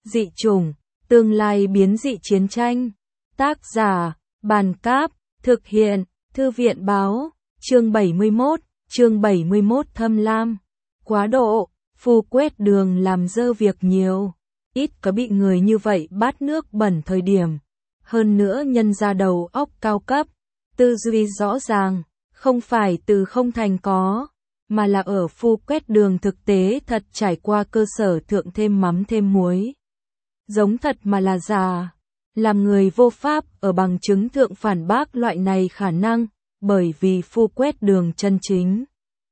Dị chủng, tương lai biến dị chiến tranh. Tác giả, Bàn Cáp, thực hiện, Thư viện Báo, chương 71 Thâm Lam. Quá độ, phu quét đường làm dơ việc nhiều. Ít có bị người như vậy bát nước bẩn thời điểm. Hơn nữa nhân ra đầu óc cao cấp, tư duy rõ ràng, không phải từ không thành có, mà là ở phu quét đường thực tế thật trải qua cơ sở thượng thêm mắm thêm muối. Giống thật mà là giả, làm người vô pháp ở bằng chứng thượng phản bác loại này khả năng, bởi vì phu quét đường chân chính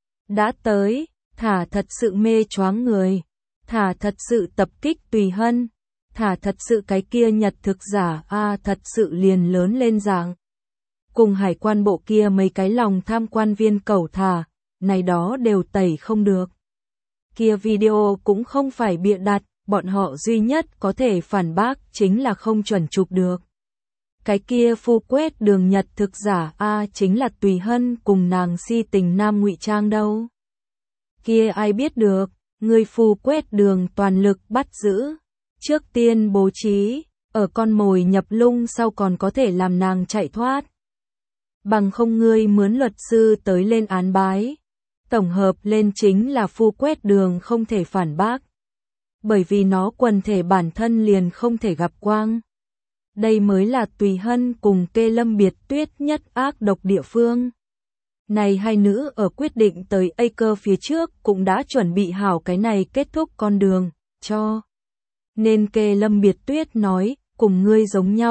đã tới, thả thật sự mê choáng người, thả thật sự tập kích Tùy Hân, thả thật sự cái kia nhật thực giả thật sự liền lớn lên dạng. Cùng hải quan bộ kia mấy cái lòng tham quan viên cẩu thả, này đó đều tẩy không được. Kia video cũng không phải bịa đặt, bọn họ duy nhất có thể phản bác chính là không chuẩn chụp được. Cái kia phu quét đường nhật thực giả chính là Tùy Hân cùng nàng si tình nam ngụy trang đâu. Kia ai biết được, người phu quét đường toàn lực bắt giữ. Trước tiên bố trí, ở con mồi nhập lung sau còn có thể làm nàng chạy thoát. Bằng không ngươi mướn luật sư tới lên án bái. Tổng hợp lên chính là phu quét đường không thể phản bác. Bởi vì nó quần thể bản thân liền không thể gặp quang. Đây mới là Tùy Hân cùng Kê Lâm Biệt Tuyết nhất ác độc địa phương. Này hai nữ ở quyết định tới A Cơ phía trước cũng đã chuẩn bị hảo cái này kết thúc con đường, cho. Nên Kê Lâm Biệt Tuyết nói, cùng ngươi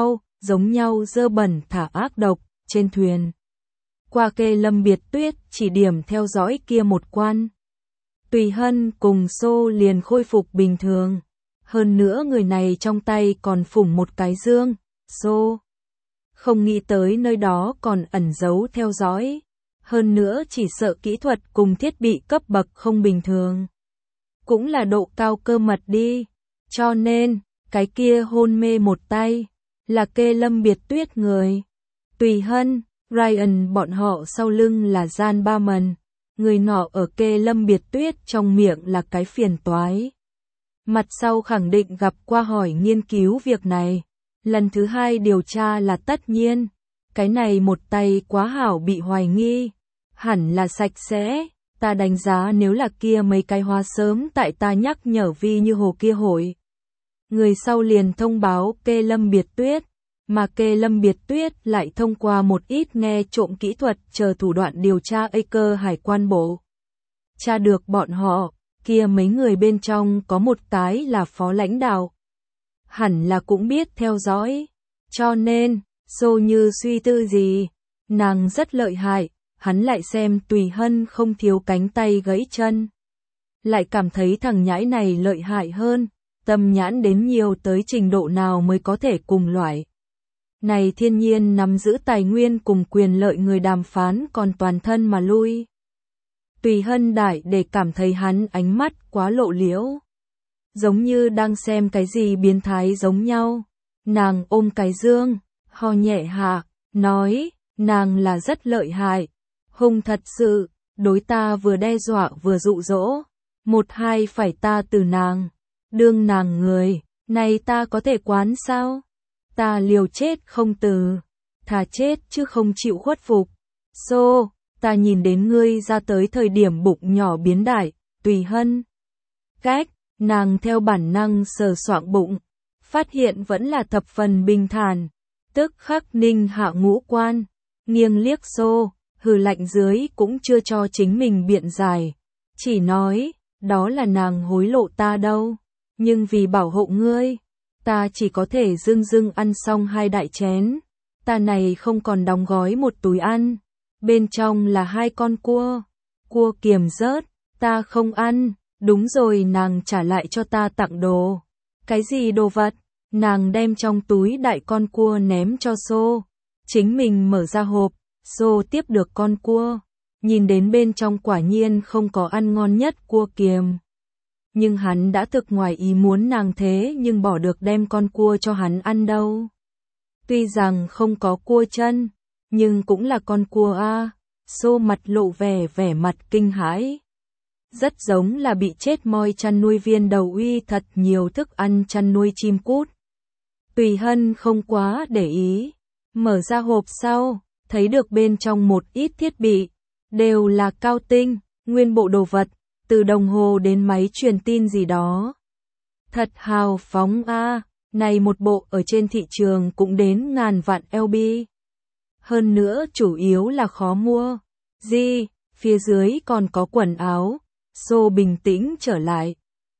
giống nhau dơ bẩn thả ác độc, trên thuyền. Qua Kê Lâm Biệt Tuyết chỉ điểm theo dõi kia một quan. Tùy Hân cùng Xô liền khôi phục bình thường. Hơn nữa người này trong tay còn phủng một cái dương, Xô. Không nghĩ tới nơi đó còn ẩn giấu theo dõi. Hơn nữa chỉ sợ kỹ thuật cùng thiết bị cấp bậc không bình thường. Cũng là độ cao cơ mật đi. Cho nên, cái kia hôn mê một tay, là Kê Lâm Biệt Tuyết người. Tùy Hân, Ryan bọn họ sau lưng là gian ba mần. Người nọ ở Kê Lâm Biệt Tuyết trong miệng là cái phiền toái. Mặt sau khẳng định gặp qua hỏi nghiên cứu việc này. Lần thứ hai điều tra là tất nhiên. Cái này một tay quá hảo bị hoài nghi. Hẳn là sạch sẽ. Ta đánh giá nếu là kia mấy cái hoa sớm tại ta nhắc nhở vi như hồ kia hội. Người sau liền thông báo Kê Lâm Biệt Tuyết. Mà Kê Lâm Biệt Tuyết lại thông qua một ít nghe trộm kỹ thuật chờ thủ đoạn điều tra A Cơ hải quan bộ. Tra được bọn họ, kia mấy người bên trong có một cái là phó lãnh đạo. Hẳn là cũng biết theo dõi. Cho nên, Xô như suy tư gì, nàng rất lợi hại, hắn lại xem Tùy Hân không thiếu cánh tay gãy chân. Lại cảm thấy thằng nhãi này lợi hại hơn, tâm nhãn đến nhiều tới trình độ nào mới có thể cùng loại. Này thiên nhiên nắm giữ tài nguyên cùng quyền lợi người đàm phán còn toàn thân mà lui. Tùy Hân đại để cảm thấy hắn ánh mắt quá lộ liễu. Giống như đang xem cái gì biến thái giống nhau. Nàng ôm cái dương, ho nhẹ hạ, nói, nàng là rất lợi hại. Hung thật sự, đối ta vừa đe dọa vừa dụ dỗ. Một hai phải ta từ nàng. Đương nàng người, này ta có thể quán sao? Ta liều chết không từ, thà chết chứ không chịu khuất phục. Xô, ta nhìn đến ngươi ra tới thời điểm bụng nhỏ biến đại, Tùy Hân. Cách, nàng theo bản năng sờ soạng bụng, phát hiện vẫn là thập phần bình thản. Tức khắc ninh hạ ngũ quan, nghiêng liếc Xô, hừ lạnh dưới cũng chưa cho chính mình biện giải. Chỉ nói, đó là nàng hối lộ ta đâu, nhưng vì bảo hộ ngươi. Ta chỉ có thể dưng ăn xong 2 đại chén. Ta này không còn đóng gói một túi ăn. Bên trong là 2 con cua. Cua kiềm rớt, ta không ăn. Đúng rồi, nàng trả lại cho ta tặng đồ. Cái gì đồ vật? Nàng đem trong túi đại con cua ném cho Xô. Chính mình mở ra hộp. Xô tiếp được con cua. Nhìn đến bên trong quả nhiên không có ăn ngon nhất cua kiềm. Nhưng hắn đã thực ngoài ý muốn nàng thế nhưng bỏ được đem con cua cho hắn ăn đâu. Tuy rằng không có cua chân, nhưng cũng là con cua Xô mặt lộ vẻ mặt kinh hãi. rất giống là bị chết moi chăn nuôi viên đầu uy thật nhiều thức ăn chăn nuôi chim cút. Tùy Hân không quá để ý, mở ra hộp sau, thấy được bên trong một ít thiết bị, đều là cao tinh, nguyên bộ đồ vật, từ đồng hồ đến máy truyền tin gì đó. Thật hào phóng a, này một bộ ở trên thị trường cũng đến ngàn vạn LB. Hơn nữa chủ yếu là khó mua. Phía dưới còn có quần áo. Xô bình tĩnh trở lại.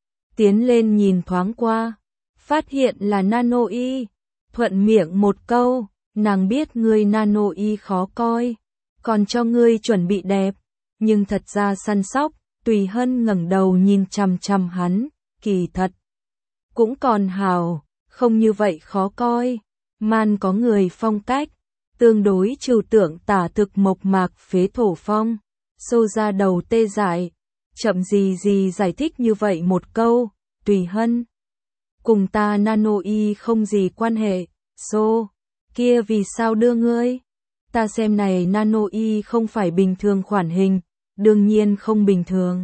Tiến lên nhìn thoáng qua. Phát hiện là Nano Y. Thuận miệng một câu. Nàng biết ngươi Nano Y khó coi. Còn cho ngươi chuẩn bị đẹp. Nhưng thật ra săn sóc. Tùy Hân ngẩng đầu nhìn chằm chằm hắn. Kỳ thật. Cũng còn hào. Không như vậy khó coi. Man có người phong cách. Tương đối trừu tượng tả thực mộc mạc phế thổ phong. Xô ra đầu tê dại. Chậm gì giải thích như vậy một câu. Tùy Hân. Cùng ta Nano Y không gì quan hệ. Xô. Kia vì sao đưa ngươi? Ta xem này Nano Y không phải bình thường khoản hình. Đương nhiên không bình thường.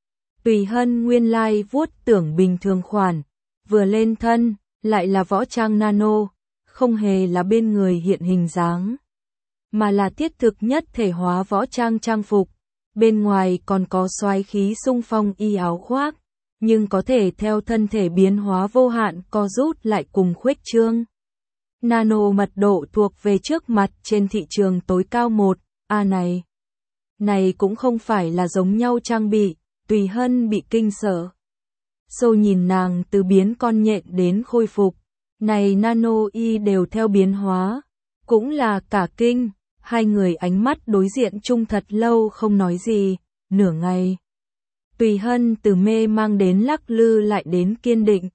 Tùy Hân nguyên lai vuốt tưởng bình thường khoản. Vừa lên thân, lại là võ trang nano. Không hề là bên người hiện hình dáng. Mà là thiết thực nhất thể hóa võ trang trang phục. Bên ngoài còn có xoáy khí xung phong y áo khoác. Nhưng có thể theo thân thể biến hóa vô hạn co rút lại cùng khuếch trương. Nano mật độ thuộc về trước mặt trên thị trường tối cao 1A này. Này cũng không phải là giống nhau trang bị. Tùy Hân bị kinh sợ. Xô nhìn nàng từ biến con nhện đến khôi phục. Này Nano Y đều theo biến hóa. Cũng là cả kinh. Hai người ánh mắt đối diện chung thật lâu không nói gì. Nửa ngày. Tùy Hân từ mê mang đến lắc lư lại đến kiên định.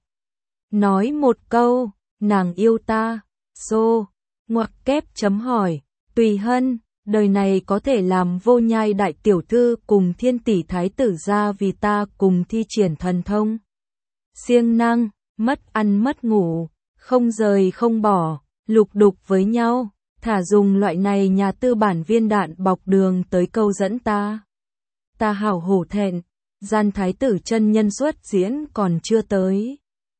Nói một câu. Nàng yêu ta. Xô. Ngoặc kép chấm hỏi. Tùy Hân. Đời này có thể làm vô nhai đại tiểu thư cùng thiên tỷ thái tử ra vì ta cùng thi triển thần thông. Siêng năng, mất ăn mất ngủ, không rời không bỏ, lục đục với nhau, thả dùng loại này nhà tư bản viên đạn bọc đường tới câu dẫn ta. Ta hảo hổ thẹn, gian thái tử chân nhân xuất diễn còn chưa tới.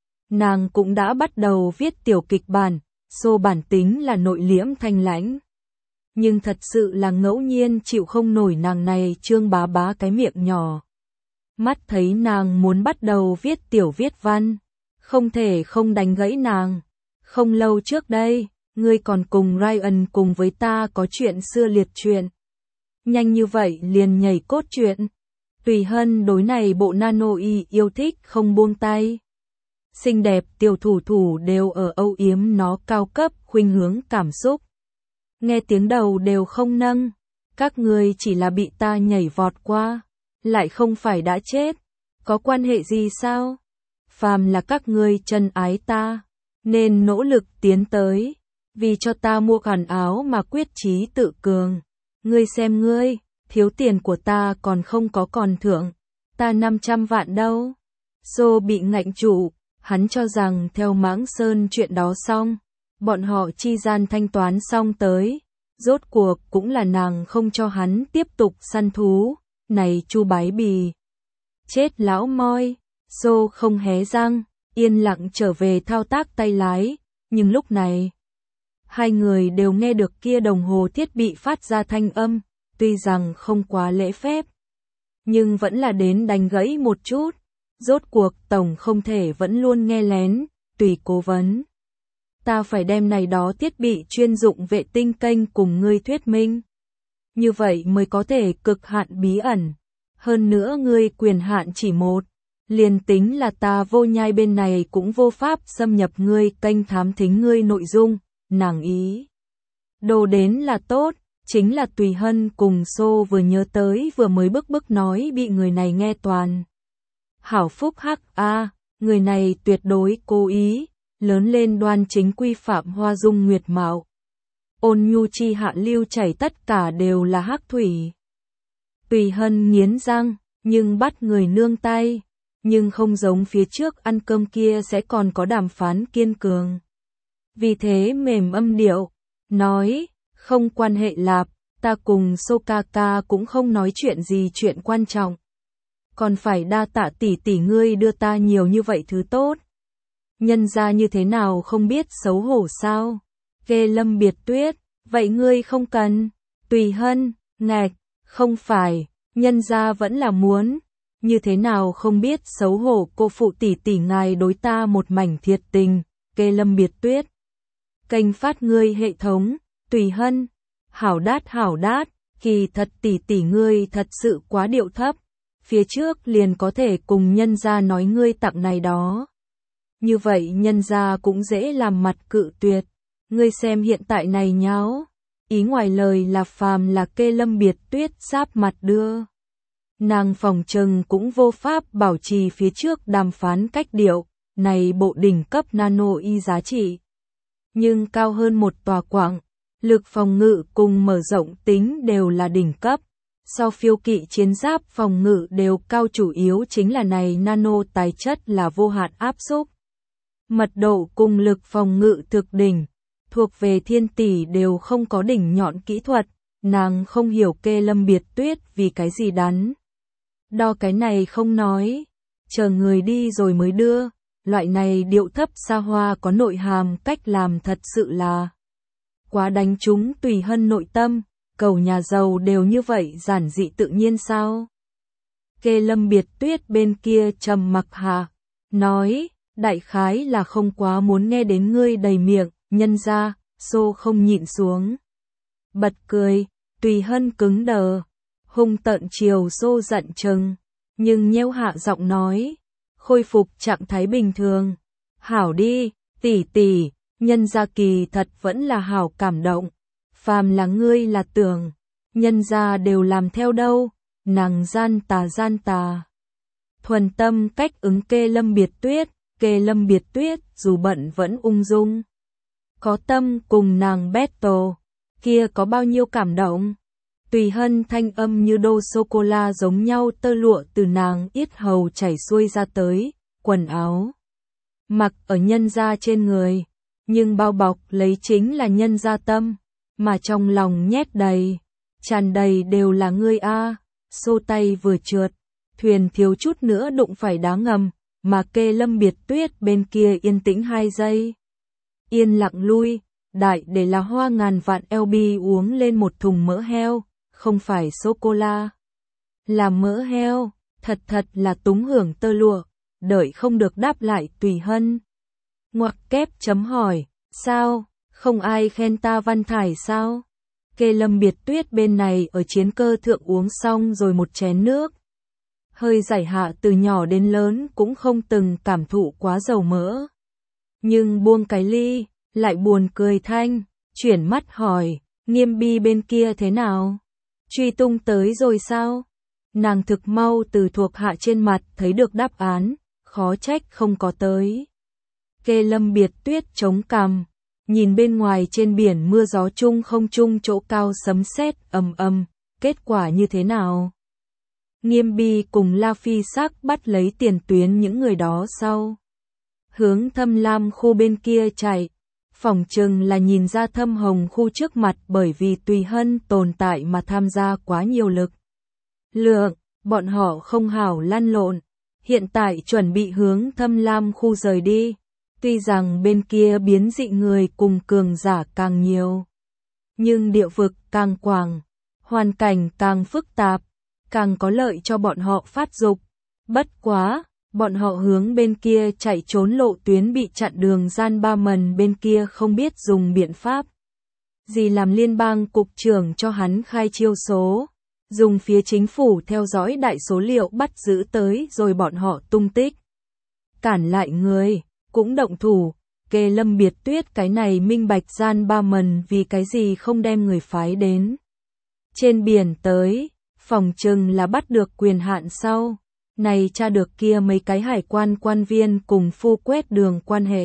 Nàng cũng đã bắt đầu viết tiểu kịch bản, xô bản tính là nội liễm thanh lãnh. Nhưng thật sự là ngẫu nhiên chịu không nổi nàng này trương bá bá cái miệng nhỏ. Mắt thấy nàng muốn bắt đầu viết tiểu viết văn, không thể không đánh gãy nàng. Không lâu trước đây, ngươi còn cùng Ryan cùng với ta có chuyện xưa liệt chuyện. Nhanh như vậy liền nhảy cốt truyện. Tùy Hân đối này bộ Nano Y yêu thích không buông tay. Xinh đẹp tiểu thủ thủ đều ở âu yếm nó cao cấp khuynh hướng cảm xúc. Nghe tiếng đầu đều không nâng. Các ngươi chỉ là bị ta nhảy vọt qua. Lại không phải đã chết. Có quan hệ gì sao? Phàm là các ngươi chân ái ta. Nên nỗ lực tiến tới. Vì cho ta mua quần áo mà quyết chí tự cường. Ngươi xem ngươi. Thiếu tiền của ta còn không có còn thưởng. Ta 500 vạn đâu. Xô bị ngạnh trụ. Hắn cho rằng theo Mãng Sơn chuyện đó xong. Bọn họ chi gian thanh toán xong tới. Rốt cuộc cũng là nàng không cho hắn tiếp tục săn thú. Này Chu Bái Bì. Chết lão moi. Xô không hé răng. Yên lặng trở về thao tác tay lái. Nhưng lúc này. Hai người đều nghe được kia đồng hồ thiết bị phát ra thanh âm. Tuy rằng không quá lễ phép. Nhưng vẫn là đến đánh gãy một chút. Rốt cuộc tổng không thể vẫn luôn nghe lén. Tùy cố vấn. Ta phải đem này đó thiết bị chuyên dụng vệ tinh kênh cùng ngươi thuyết minh. Như vậy mới có thể cực hạn bí ẩn. Hơn nữa ngươi quyền hạn chỉ một. Liền tính là ta vô nhai bên này cũng vô pháp xâm nhập ngươi kênh thám thính ngươi nội dung. Nàng ý. Đồ đến là tốt. Chính là Tùy Hân cùng Xô vừa nhớ tới vừa mới bức nói bị người này nghe toàn. Hảo phúc hắc a, người này tuyệt đối cố ý. Lớn lên đoan chính quy phạm hoa dung nguyệt mạo. Ôn nhu chi hạ lưu chảy tất cả đều là hắc thủy. Tùy Hân nghiến răng, nhưng bắt người nương tay. Nhưng không giống phía trước ăn cơm kia sẽ còn có đàm phán kiên cường. Vì thế mềm âm điệu, nói, không quan hệ lạp, ta cùng Sokaka cũng không nói chuyện gì chuyện quan trọng. còn phải đa tạ tỷ tỷ ngươi đưa ta nhiều như vậy thứ tốt. Nhân gia như thế nào không biết xấu hổ sao? Ghê Lâm Biệt Tuyết, vậy ngươi không cần. Tùy Hân, ngạch, không phải, nhân gia vẫn là muốn. Như thế nào không biết xấu hổ, cô phụ tỷ tỷ ngài đối ta một mảnh thiệt tình. Ghê Lâm Biệt Tuyết. Kênh phát ngươi hệ thống, Tùy Hân. Hảo đát, kỳ thật tỷ tỷ ngươi thật sự quá điệu thấp. Phía trước liền có thể cùng nhân gia nói ngươi tặng này đó. Như vậy nhân gia cũng dễ làm mặt cự tuyệt. Ngươi xem hiện tại này nháo. Ý ngoài lời là phàm là kê Lâm Biệt Tuyết sáp mặt đưa. Nàng phòng trừng cũng vô pháp bảo trì phía trước đàm phán cách điệu. Này bộ đỉnh cấp nano y giá trị. Nhưng cao hơn một tòa quảng. Lực phòng ngự cùng mở rộng tính đều là đỉnh cấp. So phiêu kỵ chiến giáp phòng ngự đều cao, chủ yếu chính là này nano tài chất là vô hạn áp xúc. Mật độ cùng lực phòng ngự thực đỉnh, thuộc về thiên tỷ đều không có đỉnh nhọn kỹ thuật, nàng không hiểu kê Lâm Biệt Tuyết vì cái gì đắn. Đo cái này không nói, chờ người đi rồi mới đưa, loại này điệu thấp xa hoa có nội hàm cách làm thật sự là quá đánh trúng Tùy Hân nội tâm. Cầu nhà giàu đều như vậy giản dị tự nhiên sao? Kê Lâm Biệt Tuyết bên kia trầm mặc hạ, nói, đại khái là không quá muốn nghe đến ngươi đầy miệng, nhân ra, xô không nhịn xuống. Bật cười, Tùy Hân cứng đờ, hung tợn chiều xô giận chừng, nhưng nheo hạ giọng nói, khôi phục trạng thái bình thường. Hảo đi, tỷ tỷ, nhân gia kỳ thật vẫn là hảo cảm động. Phàm là ngươi là tưởng, nhân gia đều làm theo đâu, nàng gian tà. Thuần tâm cách ứng kê Lâm Biệt Tuyết dù bận vẫn ung dung. Có tâm cùng nàng battle, kia có bao nhiêu cảm động. Tùy Hân thanh âm như đô sô-cô-la giống nhau, tơ lụa từ nàng yết hầu chảy xuôi ra tới, quần áo mặc ở nhân gia trên người, nhưng bao bọc lấy chính là nhân gia tâm. Mà trong lòng nhét đầy, tràn đầy đều là ngươi a. Xô tay vừa trượt, thuyền thiếu chút nữa đụng phải đá ngầm, mà kê Lâm Biệt Tuyết bên kia yên tĩnh 2 giây. Yên lặng lui, đại để là hoa ngàn vạn LB uống lên một thùng mỡ heo, không phải sô-cô-la. Là mỡ heo, thật là túng hưởng tơ lụa, đợi không được đáp lại Tùy Hân. Ngoặc kép chấm hỏi, sao? Không ai khen ta văn thải sao? Kê Lâm Biệt Tuyết bên này ở chiến cơ thượng uống xong rồi một chén nước. Hơi giải hạ từ nhỏ đến lớn cũng không từng cảm thụ quá dầu mỡ. Nhưng buông cái ly, lại buồn cười thanh, chuyển mắt hỏi, Nghiêm Bi bên kia thế nào? Truy tung tới rồi sao? Nàng thực mau từ thuộc hạ trên mặt thấy được đáp án, khó trách không có tới. Kê Lâm Biệt Tuyết chống cằm. Nhìn bên ngoài trên biển mưa gió chung không chung chỗ cao sấm sét ầm, kết quả như thế nào? Nghiêm Bi cùng La Phi Sắc bắt lấy tiền tuyến những người đó sau. Hướng Thâm Lam khu bên kia chạy, phỏng chừng là nhìn ra Thâm Hồng khu trước mặt bởi vì Tùy Hân tồn tại mà tham gia quá nhiều lực lượng, bọn họ không hảo lăn lộn, hiện tại chuẩn bị hướng Thâm Lam khu rời đi. Tuy rằng bên kia biến dị người cùng cường giả càng nhiều, nhưng địa vực càng quảng, hoàn cảnh càng phức tạp, càng có lợi cho bọn họ phát dục. Bất quá, bọn họ hướng bên kia chạy trốn lộ tuyến bị chặn đường, gian ba mần bên kia không biết dùng biện pháp gì làm liên bang cục trưởng cho hắn khai chiêu số, dùng phía chính phủ theo dõi đại số liệu bắt giữ tới rồi bọn họ tung tích. Cản lại người. Cũng động thủ, Kê Lâm Biệt Tuyết cái này minh bạch gian ba mần vì cái gì không đem người phái đến trên biển tới, phòng chừng là bắt được quyền hạn sau, này tra được kia mấy cái hải quan quan viên cùng Phu Quét Đường quan hệ.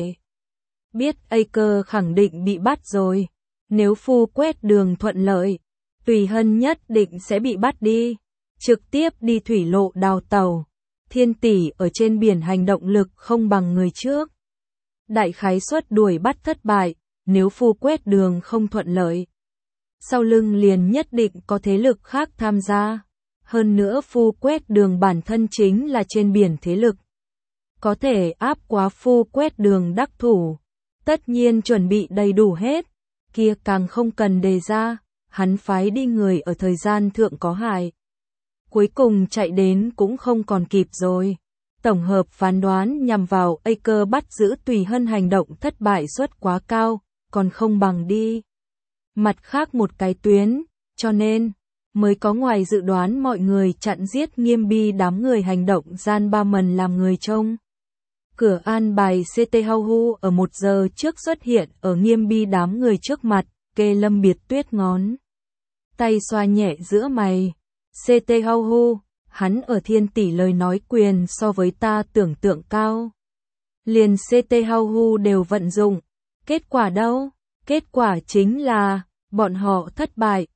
Biết Aker khẳng định bị bắt rồi, nếu Phu Quét Đường thuận lợi, Tùy Hân nhất định sẽ bị bắt đi, trực tiếp đi thủy lộ đào tàu. Thiên tỷ ở trên biển hành động lực không bằng người trước. Đại khái suất đuổi bắt thất bại, nếu Phu Quét Đường không thuận lợi, sau lưng liền nhất định có thế lực khác tham gia. Hơn nữa Phu Quét Đường bản thân chính là trên biển thế lực. Có thể áp quá Phu Quét Đường đắc thủ. Tất nhiên chuẩn bị đầy đủ hết. Kia càng không cần đề ra, hắn phái đi người ở thời gian thượng có hại. Cuối cùng chạy đến cũng không còn kịp rồi. Tổng hợp phán đoán nhằm vào Aker bắt giữ Tùy Hân hành động thất bại suất quá cao, còn không bằng đi mặt khác một cái tuyến, cho nên mới có ngoài dự đoán mọi người chặn giết Nghiêm Bi đám người hành động gian ba mần làm người trông. Cửa an bài CT Hau Hu ở 1 giờ trước xuất hiện ở Nghiêm Bi đám người trước mặt, kê Lâm Biệt Tuyết ngón tay xoa nhẹ giữa mày. CT Hau Hu, hắn ở Thiên Tỷ lời nói quyền so với ta tưởng tượng cao. Liền CT Hau Hu đều vận dụng. Kết quả đâu? Kết quả chính là, bọn họ thất bại,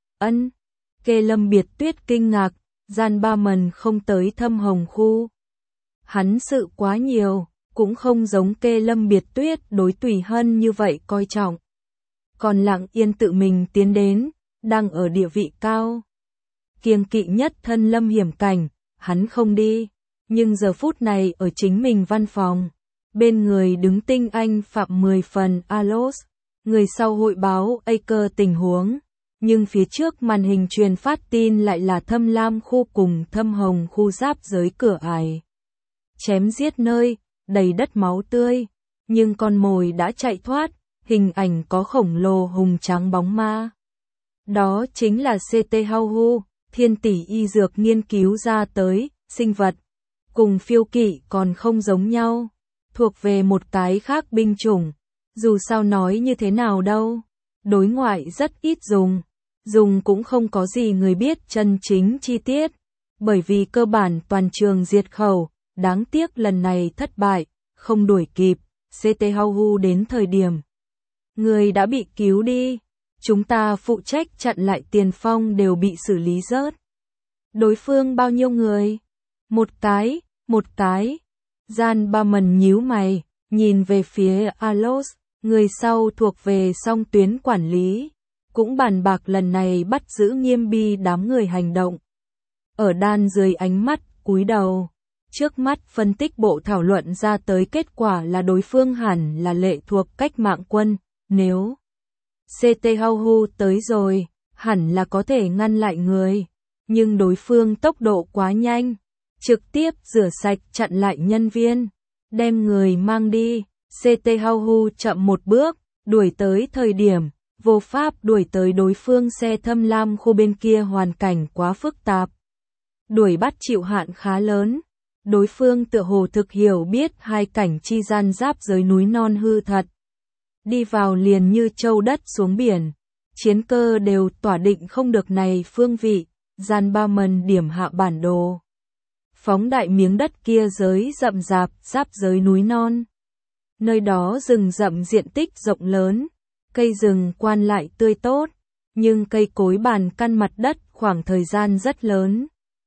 Kê Lâm Biệt Tuyết kinh ngạc, gian ba mần không tới Thâm Hồng khu. Hắn sự quá nhiều, cũng không giống Kê Lâm Biệt Tuyết đối Tùy Hân như vậy coi trọng. Còn lặng yên tự mình tiến đến, đang ở địa vị cao. Kiêng kỵ nhất thân lâm hiểm cảnh, hắn không đi. Nhưng giờ phút này ở chính mình văn phòng, bên người đứng tinh anh phạm 10 phần Alos, người sau hội báo Aker tình huống. Nhưng phía trước màn hình truyền phát tin lại là Thâm Lam khu cùng Thâm Hồng khu giáp giới cửa ải. Chém giết nơi, đầy đất máu tươi, nhưng con mồi đã chạy thoát, hình ảnh có khổng lồ hùng tráng bóng ma. Đó chính là CT Hau Hu, Thiên Tỷ y dược nghiên cứu ra tới, sinh vật. Cùng phiêu kỵ còn không giống nhau, thuộc về một cái khác binh chủng. Dù sao nói như thế nào đâu, đối ngoại rất ít dùng cũng không có gì người biết chân chính chi tiết, bởi vì cơ bản toàn trường diệt khẩu, đáng tiếc lần này thất bại, không đuổi kịp, CT Hau Hu đến thời điểm. Người đã bị cứu đi, chúng ta phụ trách chặn lại tiền phong đều bị xử lý rớt. Đối phương bao nhiêu người? Một cái, gian ba mần nhíu mày, nhìn về phía Alos, người sau thuộc về song tuyến quản lý. Cũng bàn bạc lần này bắt giữ Nghiêm Bi đám người hành động. Ở đan dưới ánh mắt, cúi đầu. Trước mắt phân tích bộ thảo luận ra tới kết quả là đối phương hẳn là lệ thuộc cách mạng quân. Nếu CT Hau Hu tới rồi, hẳn là có thể ngăn lại người. Nhưng đối phương tốc độ quá nhanh. Trực tiếp rửa sạch chặn lại nhân viên. Đem người mang đi. CT Hau Hu chậm một bước, đuổi tới thời điểm. Vô pháp đuổi tới đối phương xe Thâm Lam khu bên kia hoàn cảnh quá phức tạp. Đuổi bắt chịu hạn khá lớn. Đối phương tựa hồ thực hiểu biết hai cảnh chi gian giáp giới núi non hư thật. Đi vào liền như châu đất xuống biển. Chiến cơ đều tỏa định không được này phương vị. Gian ba mần điểm hạ bản đồ. Phóng đại miếng đất kia giới rậm rạp giáp giới núi non. Nơi đó rừng rậm diện tích rộng lớn. Cây rừng quan lại tươi tốt, nhưng cây cối bàn căn mặt đất khoảng thời gian rất lớn.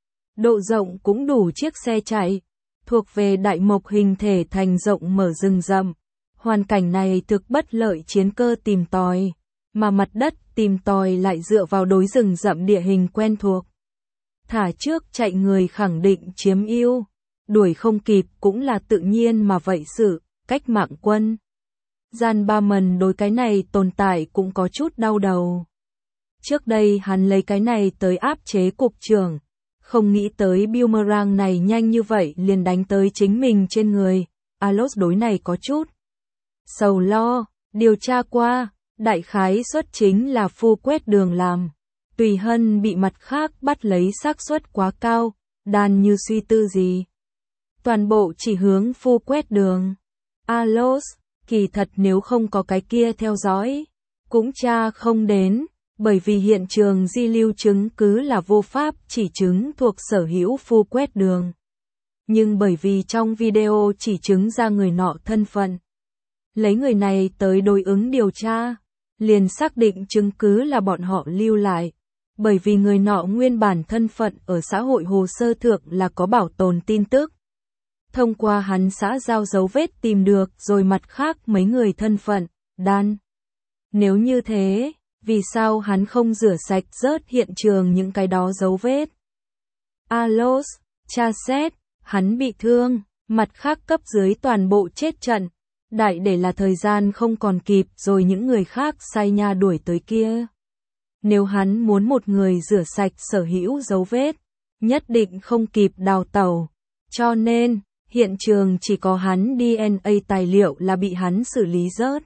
Độ rộng cũng đủ chiếc xe chạy, thuộc về đại mộc hình thể thành rộng mở rừng rậm. Hoàn cảnh này thực bất lợi chiến cơ tìm tòi, mà mặt đất tìm tòi lại dựa vào đối rừng rậm địa hình quen thuộc. Thả trước chạy người khẳng định chiếm ưu, đuổi không kịp cũng là tự nhiên mà vậy sự, cách mạng quân. Gian ba mần đối cái này tồn tại cũng có chút đau đầu. Trước đây hắn lấy cái này tới áp chế cục trưởng, không nghĩ tới boomerang này nhanh như vậy liền đánh tới chính mình trên người. Alos đối này có chút sầu lo, điều tra qua, đại khái suất chính là Phu Quét Đường làm. Tùy Hân bị mặt khác bắt lấy xác suất quá cao, đàn như suy tư gì. Toàn bộ chỉ hướng Phu Quét Đường. Alos, kỳ thật nếu không có cái kia theo dõi, cũng tra không đến, bởi vì hiện trường di lưu chứng cứ là vô pháp chỉ chứng thuộc sở hữu Phu Quét Đường. Nhưng bởi vì trong video chỉ chứng ra người nọ thân phận, lấy người này tới đối ứng điều tra, liền xác định chứng cứ là bọn họ lưu lại. Bởi vì người nọ nguyên bản thân phận ở xã hội hồ sơ thượng là có bảo tồn tin tức. Thông qua hắn xã giao dấu vết tìm được rồi mặt khác mấy người thân phận, đan. Nếu như thế, vì sao hắn không rửa sạch rớt hiện trường những cái đó dấu vết? Alos, tra xét, hắn bị thương, mặt khác cấp dưới toàn bộ chết trận. Đại để là thời gian không còn kịp rồi những người khác sai nha đuổi tới kia. Nếu hắn muốn một người rửa sạch sở hữu dấu vết, nhất định không kịp đào tẩu. Cho nên, hiện trường chỉ có hắn DNA tài liệu là bị hắn xử lý rớt.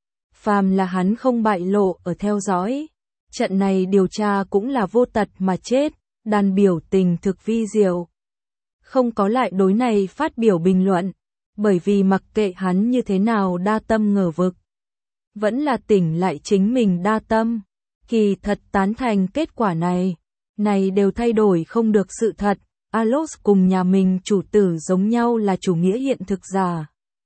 Phàm là hắn không bại lộ ở theo dõi. Trận này điều tra cũng là vô tật mà chết, đàn biểu tình thực vi diệu. Không có lại đối này phát biểu bình luận, bởi vì mặc kệ hắn như thế nào đa tâm ngờ vực. Vẫn là tỉnh lại chính mình đa tâm. Kỳ thật tán thành kết quả này. Này đều thay đổi không được sự thật. Alos cùng nhà mình chủ tử giống nhau là chủ nghĩa hiện thực giả.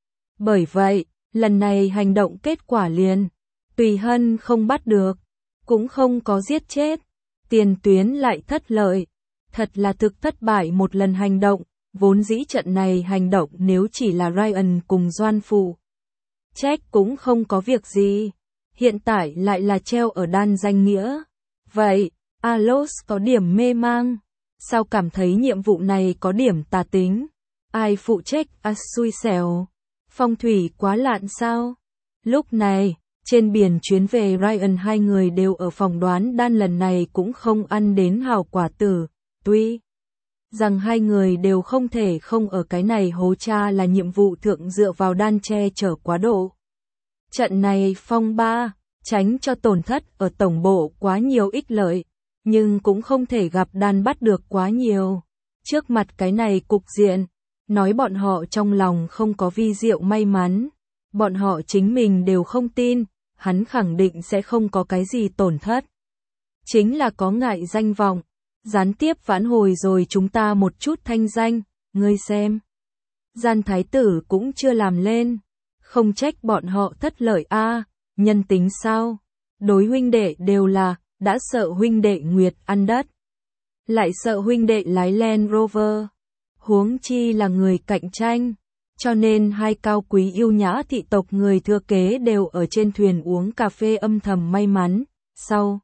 Bởi vậy, lần này hành động kết quả liền. Tùy Hân không bắt được, cũng không có giết chết. Tiền tuyến lại thất lợi. Thật là thực thất bại một lần hành động. Vốn dĩ trận này hành động nếu chỉ là Ryan cùng Doan phụ trách cũng không có việc gì. Hiện tại lại là treo ở đan danh nghĩa. Vậy, Alos có điểm mê mang. Sao cảm thấy nhiệm vụ này có điểm tà tính? Ai phụ trách xui xẻo? Phong thủy quá lạn sao? Lúc này, trên biển chuyến về Ryan hai người đều ở phòng đoán đan lần này cũng không ăn đến hào quả tử. Tuy rằng hai người đều không thể không ở cái này hố cha là nhiệm vụ thượng dựa vào đan che chở quá độ. Trận này phong ba, tránh cho tổn thất ở tổng bộ quá nhiều ích lợi, nhưng cũng không thể gặp đan bắt được quá nhiều. Trước mặt cái này cục diện, nói bọn họ trong lòng không có vi diệu may mắn, bọn họ chính mình đều không tin, hắn khẳng định sẽ không có cái gì tổn thất. Chính là có ngại danh vọng, gián tiếp vãn hồi rồi chúng ta một chút thanh danh, ngươi xem. Gian thái tử cũng chưa làm lên, không trách bọn họ thất lợi a, nhân tính sao? Đối huynh đệ đều là, đã sợ huynh đệ Nguyệt ăn đất, lại sợ huynh đệ lái Land Rover, huống chi là người cạnh tranh, cho nên hai cao quý yêu nhã thị tộc người thừa kế đều ở trên thuyền uống cà phê âm thầm may mắn, sau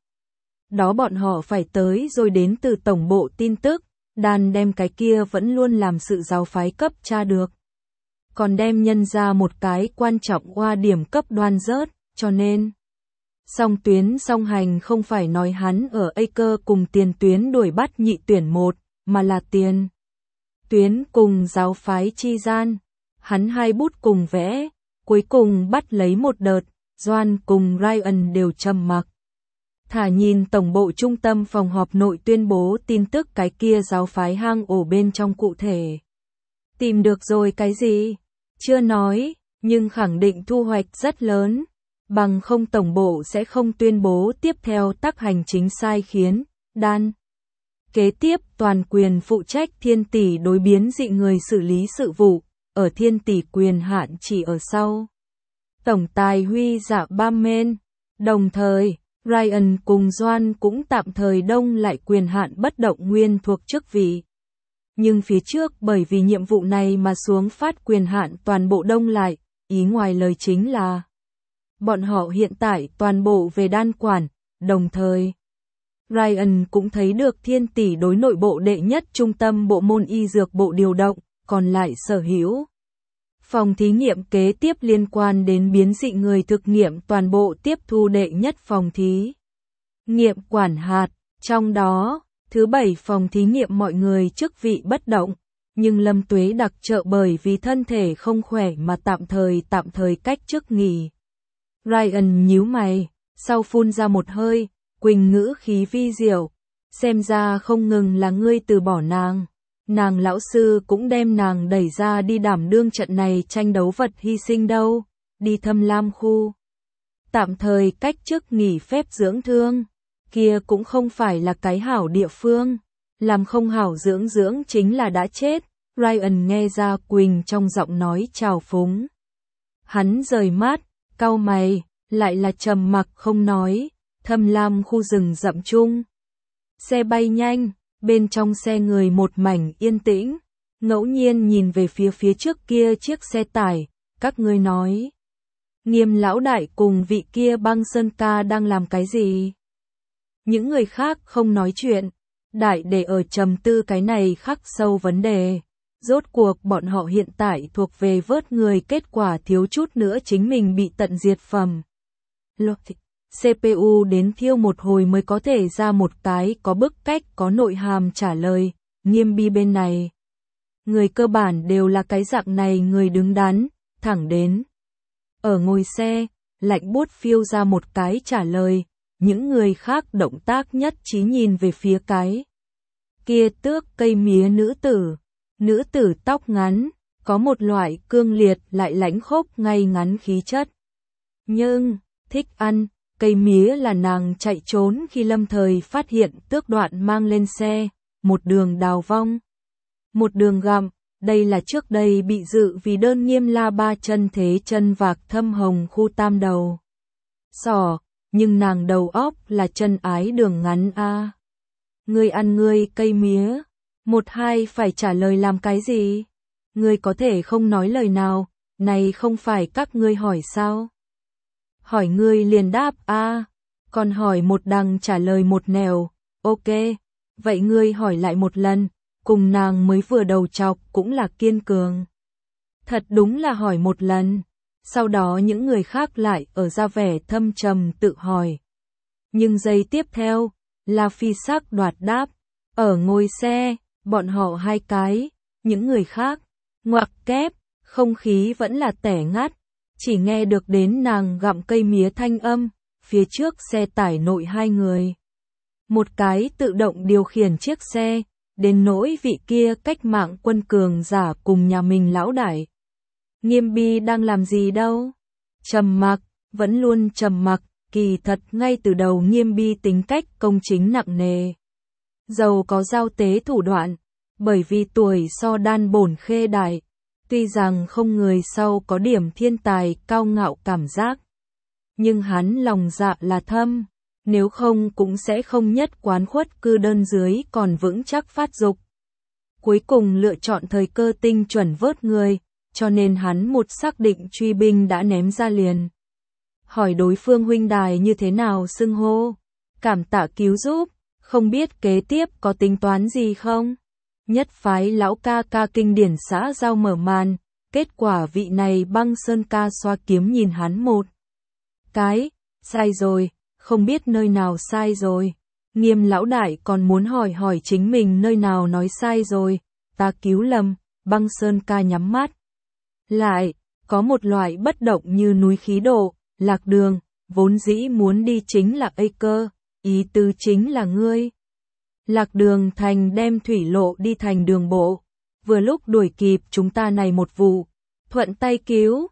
đó bọn họ phải tới rồi đến từ tổng bộ tin tức, đàn đem cái kia vẫn luôn làm sự giáo phái cấp tra được. Còn đem nhân ra một cái quan trọng qua điểm cấp đoan rớt, cho nên song tuyến song hành không phải nói hắn ở Acre cùng tiền tuyến đuổi bắt nhị tuyển một, mà là tiền tuyến cùng giáo phái chi gian. Hắn hai bút cùng vẽ, cuối cùng bắt lấy một đợt, Doan cùng Ryan đều trầm mặc. Thả nhìn tổng bộ trung tâm phòng họp nội tuyên bố tin tức cái kia giáo phái hang ổ bên trong cụ thể. Tìm được rồi cái gì? Chưa nói, nhưng khẳng định thu hoạch rất lớn. Bằng không tổng bộ sẽ không tuyên bố tiếp theo tác hành chính sai khiến, đan. Kế tiếp toàn quyền phụ trách Thiên Tỷ đối biến dị người xử lý sự vụ, ở Thiên Tỷ quyền hạn chỉ ở sau. Tổng tài Huy Dạ Bam Men, đồng thời, Ryan cùng Doan cũng tạm thời đông lại quyền hạn bất động nguyên thuộc chức vị. Nhưng phía trước bởi vì nhiệm vụ này mà xuống phát quyền hạn toàn bộ đông lại, ý ngoài lời chính là bọn họ hiện tại toàn bộ về đan quản, đồng thời Ryan cũng thấy được Thiên Tỷ đối nội bộ đệ nhất trung tâm bộ môn y dược bộ điều động, còn lại sở hữu phòng thí nghiệm kế tiếp liên quan đến biến dị người thực nghiệm toàn bộ tiếp thu đệ nhất phòng thí nghiệm quản hạt, trong đó, thứ 7 phòng thí nghiệm mọi người chức vị bất động, nhưng Lâm Tuế đặc trợ bởi vì thân thể không khỏe mà tạm thời cách chức nghỉ. Ryan nhíu mày, sau phun ra một hơi, Quỳnh ngữ khí vi diệu, xem ra không ngừng là ngươi từ bỏ nàng lão sư cũng đem nàng đẩy ra đi đảm đương trận này tranh đấu vật hy sinh đâu, đi Thâm Lam khu. Tạm thời cách chức nghỉ phép dưỡng thương, kia cũng không phải là cái hảo địa phương, làm không hảo dưỡng chính là đã chết, Ryan nghe ra Quỳnh trong giọng nói trào phúng. Hắn rời mắt, cau mày, lại là trầm mặc không nói, Thâm Lam khu rừng rậm chung. Xe bay nhanh, bên trong xe người một mảnh yên tĩnh, ngẫu nhiên nhìn về phía trước kia chiếc xe tải, các ngươi nói. Nghiêm lão đại cùng vị kia Băng Sơn ca đang làm cái gì? Những người khác không nói chuyện, Đại để ở trầm tư cái này khắc sâu vấn đề. Rốt cuộc bọn họ hiện tại thuộc về vớt người, kết quả thiếu chút nữa chính mình bị tận diệt phẩm. CPU đến thiêu một hồi mới có thể ra một cái có bức cách có nội hàm trả lời. Nghiêm Bi bên này, người cơ bản đều là cái dạng này, người đứng đắn, thẳng đến. Ở ngồi xe, lạnh buốt phiêu ra một cái trả lời, những người khác động tác nhất trí nhìn về phía cái kia tước cây mía nữ tử. Nữ tử tóc ngắn, có một loại cương liệt lại lãnh khốc ngay ngắn khí chất. Nhưng, thích ăn, cây mía là nàng chạy trốn khi lâm thời phát hiện tước đoạn mang lên xe, một đường đào vong. Một đường gặm, đây là trước đây bị dự vì đơn Nghiêm La ba chân thế chân vạc thâm hồng khu tam đầu sỏ, nhưng nàng đầu óc là chân ái đường ngắn a. Ngươi ăn ngươi cây mía, một hai phải trả lời làm cái gì? Ngươi có thể không nói lời nào, này không phải các ngươi hỏi sao? Hỏi ngươi liền đáp a, còn hỏi một đằng trả lời một nẻo, ok, vậy ngươi hỏi lại một lần, cùng nàng mới vừa đầu chọc cũng là kiên cường. Thật đúng là hỏi một lần, sau đó những người khác lại ở ra vẻ thâm trầm tự hỏi. Nhưng giây tiếp theo, La Phi sắc đoạt đáp, ở ngồi xe, bọn họ hai cái, những người khác, ngoặc kép, không khí vẫn là tẻ ngắt, chỉ nghe được đến nàng gặm cây mía thanh âm, phía trước xe tải nội hai người. Một cái tự động điều khiển chiếc xe, đến nỗi vị kia cách mạng quân cường giả cùng nhà mình lão đại. Nghiêm Bi đang làm gì đâu? Trầm mặc, vẫn luôn trầm mặc, kỳ thật ngay từ đầu Nghiêm Bi tính cách công chính nặng nề. Giàu có giao tế thủ đoạn, bởi vì tuổi so Đan Bổn Khê đại, tuy rằng không người sau có điểm thiên tài cao ngạo cảm giác. Nhưng hắn lòng dạ là thâm, nếu không cũng sẽ không nhất quán khuất cư đơn dưới còn vững chắc phát dục. Cuối cùng lựa chọn thời cơ tinh chuẩn vớt người, cho nên hắn một xác định truy binh đã ném ra liền. Hỏi đối phương huynh đài như thế nào xưng hô, cảm tạ cứu giúp, không biết kế tiếp có tính toán gì không? Nhất phái lão ca ca kinh điển xã giao mở màn, kết quả vị này Băng Sơn ca xoa kiếm nhìn hắn một cái, sai rồi, không biết nơi nào sai rồi. Nghiêm lão đại còn muốn hỏi chính mình nơi nào nói sai rồi, ta cứu lầm. Băng Sơn ca nhắm mắt lại, có một loại bất động như núi khí độ. Lạc Đường, vốn dĩ muốn đi chính là A Cơ, ý tứ chính là ngươi. Lạc Đường thành đem thủy lộ đi thành đường bộ, vừa lúc đuổi kịp chúng ta này một vụ, thuận tay cứu.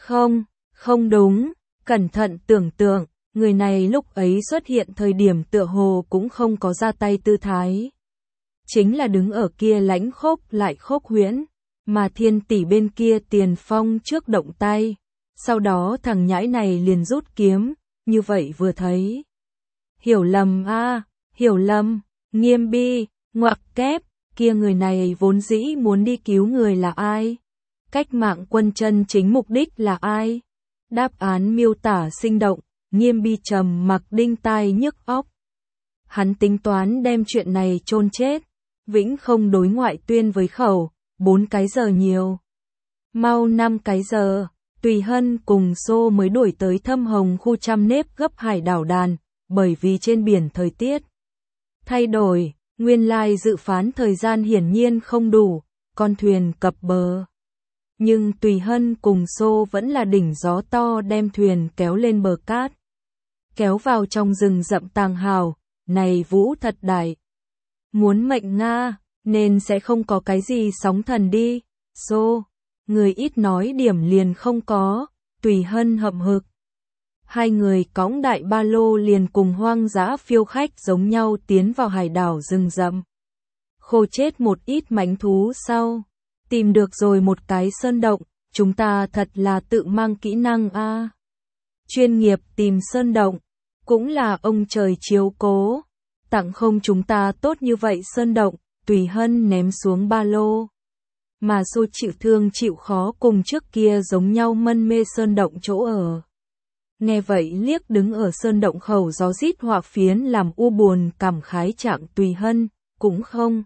Không đúng, cẩn thận tưởng tượng, người này lúc ấy xuất hiện thời điểm tựa hồ cũng không có ra tay tư thái. Chính là đứng ở kia lãnh khốc lại khốc huyễn, mà Thiên tỷ bên kia tiền phong trước động tay. Sau đó thằng nhãi này liền rút kiếm, như vậy vừa thấy. Hiểu lầm a, hiểu lầm, Nghiêm Bi, ngoặc kép, kia người này vốn dĩ muốn đi cứu người là ai? Cách mạng quân chân chính mục đích là ai? Đáp án miêu tả sinh động, Nghiêm Bi trầm mặc đinh tai nhức óc. Hắn tính toán đem chuyện này chôn chết, vĩnh không đối ngoại tuyên với khẩu, 4 cái giờ nhiều. Mau 5 cái giờ. Tùy Hân cùng Xô mới đuổi tới Thâm Hồng khu trăm nếp gấp hải đảo đàn, bởi vì trên biển thời tiết thay đổi, nguyên lai dự phán thời gian hiển nhiên không đủ, con thuyền cập bờ. Nhưng Tùy Hân cùng Xô vẫn là đỉnh gió to đem thuyền kéo lên bờ cát. Kéo vào trong rừng rậm tàng hào, này vũ thật đại. Muốn mệnh Nga, nên sẽ không có cái gì sóng thần đi, Xô. Người ít nói điểm liền không có, Tùy Hân hậm hực. Hai người cõng đại ba lô liền cùng hoang dã phiêu khách giống nhau tiến vào hải đảo rừng rậm. Khô chết một ít mãnh thú sau, tìm được rồi một cái sơn động, chúng ta thật là tự mang kỹ năng a. Chuyên nghiệp tìm sơn động, cũng là ông trời chiếu cố, tặng không chúng ta tốt như vậy sơn động, Tùy Hân ném xuống ba lô. Mà Xô chịu thương chịu khó cùng trước kia giống nhau mân mê sơn động chỗ ở. Nghe vậy liếc đứng ở sơn động khẩu gió rít họa phiến làm u buồn cảm khái trạng Tùy Hân, cũng không.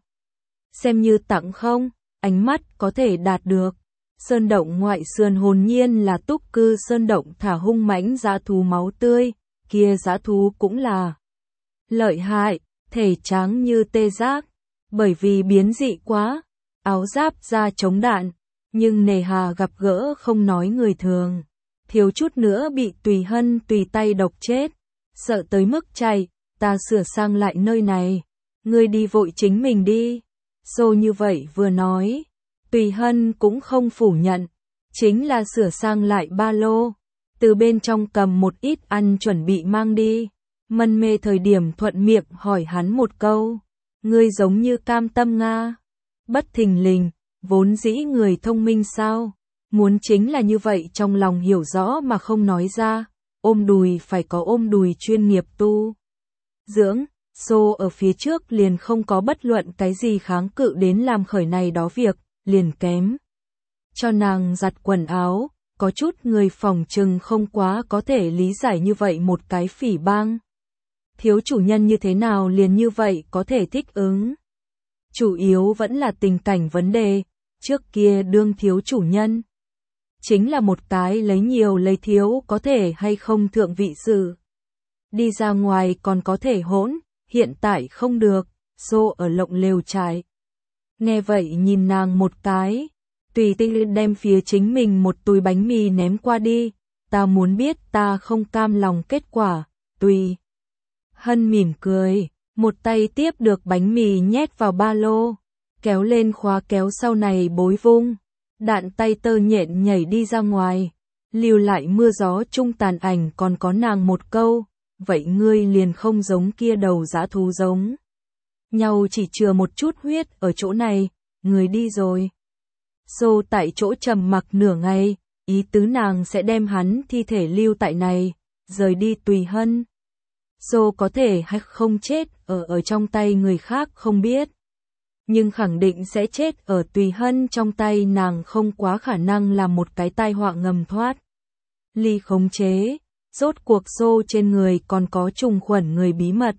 Xem như tặng không, ánh mắt có thể đạt được. Sơn động ngoại sườn hồn nhiên là túc cư sơn động thả hung mãnh dã thú máu tươi, kia dã thú cũng là lợi hại, thể trắng như tê giác, bởi vì biến dị quá, áo giáp da chống đạn, nhưng nề hà gặp gỡ không nói người thường, thiếu chút nữa bị Tùy Hân tùy tay độc chết, sợ tới mức chạy, ta sửa sang lại nơi này, ngươi đi vội chính mình đi. Xô như vậy vừa nói, Tùy Hân cũng không phủ nhận, chính là sửa sang lại ba lô, từ bên trong cầm một ít ăn chuẩn bị mang đi. Mân Mê thời điểm thuận miệng hỏi hắn một câu, ngươi giống như cam tâm Nga. Bất thình lình, vốn dĩ người thông minh sao, muốn chính là như vậy trong lòng hiểu rõ mà không nói ra, ôm đùi phải có ôm đùi chuyên nghiệp tu dưỡng. Xô ở phía trước liền không có bất luận cái gì kháng cự đến làm khởi này đó việc, liền kém cho nàng giặt quần áo, có chút người phòng trừng không quá có thể lý giải như vậy một cái phỉ bang. Thiếu chủ nhân như thế nào liền như vậy có thể thích ứng. Chủ yếu vẫn là tình cảnh vấn đề, trước kia đương thiếu chủ nhân. Chính là một cái lấy nhiều lấy thiếu có thể hay không thượng vị sự. Đi ra ngoài còn có thể hỗn, hiện tại không được, xô ở lộng lều trại. Nghe vậy nhìn nàng một cái, tùy tinh đem phía chính mình một túi bánh mì ném qua đi, ta muốn biết ta không cam lòng kết quả, Tùy Hân mỉm cười, một tay tiếp được bánh mì nhét vào ba lô, kéo lên khóa kéo sau này bối vung, đạn tay tơ nhện nhảy đi ra ngoài, lưu lại mưa gió chung tàn ảnh còn có nàng một câu, vậy ngươi liền không giống kia đầu dã thú giống nhau chỉ chừa một chút huyết ở chỗ này, người đi rồi. Xô tại chỗ trầm mặc nửa ngày, ý tứ nàng sẽ đem hắn thi thể lưu tại này, rời đi Tùy Hân. Xô có thể hay không chết ở trong tay người khác không biết, nhưng khẳng định sẽ chết ở Tùy Hân trong tay nàng không quá khả năng là một cái tai họa ngầm thoát. Ly khống chế, rốt cuộc Xô trên người còn có trùng khuẩn người bí mật.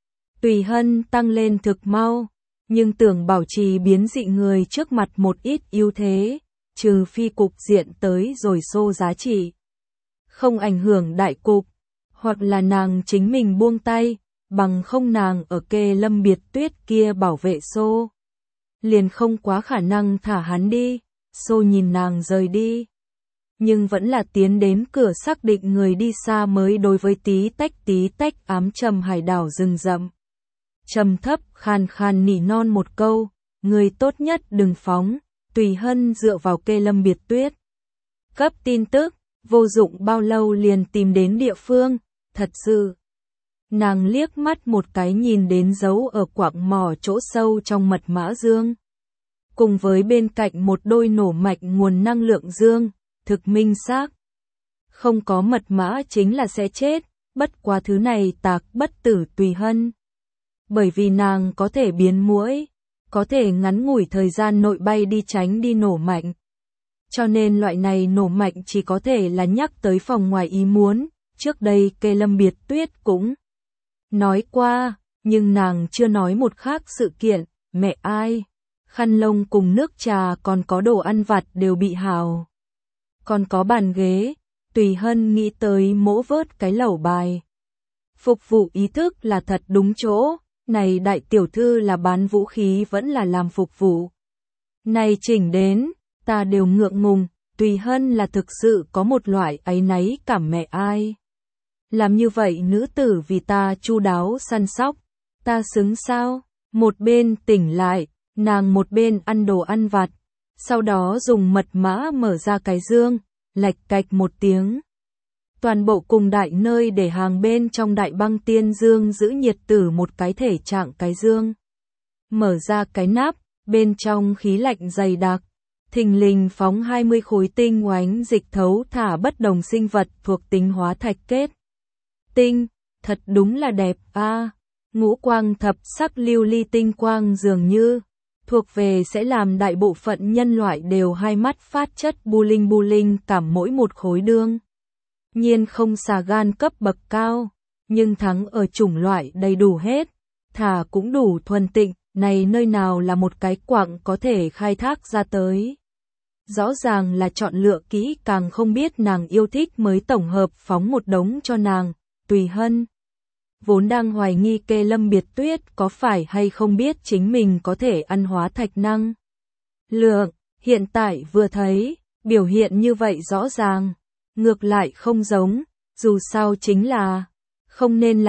Tùy Hân tăng lên thực mau, nhưng tưởng bảo trì biến dị người trước mặt một ít ưu thế, trừ phi cục diện tới rồi Xô giá trị. Không ảnh hưởng đại cục, hoặc là nàng chính mình buông tay, bằng không nàng ở Kê Lâm Biệt Tuyết kia bảo vệ Xô. Liền không quá khả năng thả hắn đi, Xô nhìn nàng rời đi. Nhưng vẫn là tiến đến cửa xác định người đi xa mới đối với tí tách ám trầm hải đảo rừng rậm. Trầm thấp khàn khàn nỉ non một câu, người tốt nhất đừng phóng, Tùy Hân dựa vào Kê Lâm Biệt Tuyết. Cấp tin tức, vô dụng bao lâu liền tìm đến địa phương, thật sự. Nàng liếc mắt một cái nhìn đến dấu ở quặng mỏ chỗ sâu trong mật mã dương. Cùng với bên cạnh một đôi nổ mạch nguồn năng lượng dương, thực minh xác. Không có mật mã chính là sẽ chết, bất quá thứ này tạc bất tử Tùy Hân. Bởi vì nàng có thể biến muỗi, có thể ngắn ngủi thời gian nội bay đi tránh đi nổ mạnh. Cho nên loại này nổ mạnh chỉ có thể là nhắc tới phòng ngoài ý muốn, trước đây Kê Lâm Biệt Tuyết cũng nói qua, nhưng nàng chưa nói một khác sự kiện, mẹ ai, khăn lông cùng nước trà còn có đồ ăn vặt đều bị hào. Còn có bàn ghế, Tùy Hân nghĩ tới mỗ vớt cái lẩu bài. Phục vụ ý thức là thật đúng chỗ, này đại tiểu thư là bán vũ khí vẫn là làm phục vụ. Này chỉnh đến, ta đều ngượng ngùng, Tùy Hân là thực sự có một loại áy náy cảm mẹ ai. Làm như vậy nữ tử vì ta chu đáo săn sóc, ta xứng sao? Một bên tỉnh lại, nàng một bên ăn đồ ăn vặt, sau đó dùng mật mã mở ra cái dương, lạch cạch một tiếng. Toàn bộ cùng đại nơi để hàng bên trong đại băng tiên dương giữ nhiệt tử một cái thể trạng cái dương. Mở ra cái nắp, bên trong khí lạnh dày đặc, thình lình phóng 20 khối tinh oánh dịch thấu thả bất đồng sinh vật thuộc tính hóa thạch kết. Tinh, thật đúng là đẹp a. Ngũ quang thập sắc lưu ly tinh quang dường như thuộc về sẽ làm đại bộ phận nhân loại đều hai mắt phát chất bu linh cảm mỗi một khối đương. Nhiên không xà gan cấp bậc cao, nhưng thắng ở chủng loại đầy đủ hết, thả cũng đủ thuần tịnh, này nơi nào là một cái quặng có thể khai thác ra tới. Rõ ràng là chọn lựa kỹ càng không biết nàng yêu thích mới tổng hợp phóng một đống cho nàng. Tùy Hân vốn đang hoài nghi Kê Lâm Biệt Tuyết có phải hay không biết chính mình có thể ăn hóa thạch năng lượng, hiện tại vừa thấy, biểu hiện như vậy rõ ràng, ngược lại không giống, dù sao chính là không nên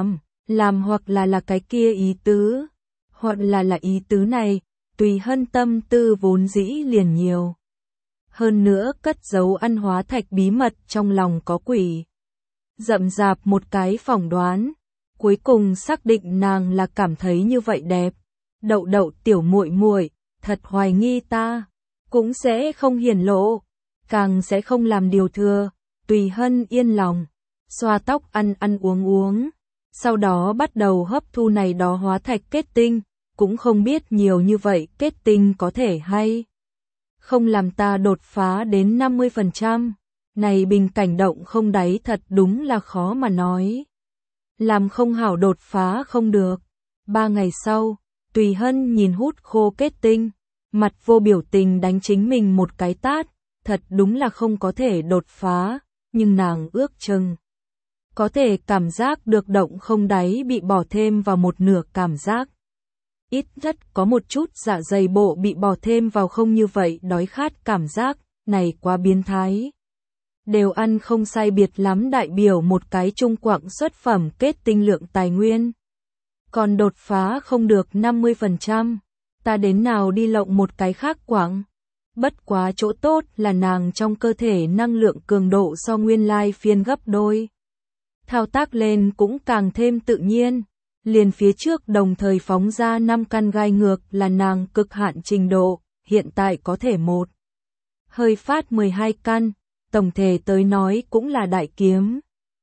làm hoặc là cái kia ý tứ, hoặc là ý tứ này, Tùy Hân tâm tư vốn dĩ liền nhiều. Hơn nữa cất giấu ăn hóa thạch bí mật trong lòng có quỷ. Rậm rạp một cái phỏng đoán, cuối cùng xác định nàng là cảm thấy như vậy đẹp. Đậu đậu tiểu muội muội, thật hoài nghi ta, cũng sẽ không hiển lộ, càng sẽ không làm điều thừa. Tùy Hân yên lòng, xoa tóc ăn uống, sau đó bắt đầu hấp thu này đó hóa thạch kết tinh, cũng không biết nhiều như vậy kết tinh có thể hay không làm ta đột phá đến 50%. Này bình cảnh động không đáy thật đúng là khó mà nói. Làm không hảo đột phá không được. 3 ngày sau, Tùy Hân nhìn hút khô kết tinh, mặt vô biểu tình đánh chính mình một cái tát, thật đúng là không có thể đột phá, nhưng nàng ước chừng có thể cảm giác được động không đáy bị bỏ thêm vào một nửa cảm giác. Ít nhất có một chút dạ dày bộ bị bỏ thêm vào không như vậy đói khát cảm giác, này quá biến thái. Đều ăn không sai biệt lắm đại biểu một cái trung quặng xuất phẩm kết tinh lượng tài nguyên. Còn đột phá không được 50%, ta đến nào đi lộng một cái khác quặng. Bất quá chỗ tốt là nàng trong cơ thể năng lượng cường độ so nguyên lai phiên gấp đôi. Thao tác lên cũng càng thêm tự nhiên. Liền phía trước đồng thời phóng ra 5 căn gai ngược là nàng cực hạn trình độ, hiện tại có thể một hơi phát 12 căn, tổng thể tới nói cũng là đại kiếm.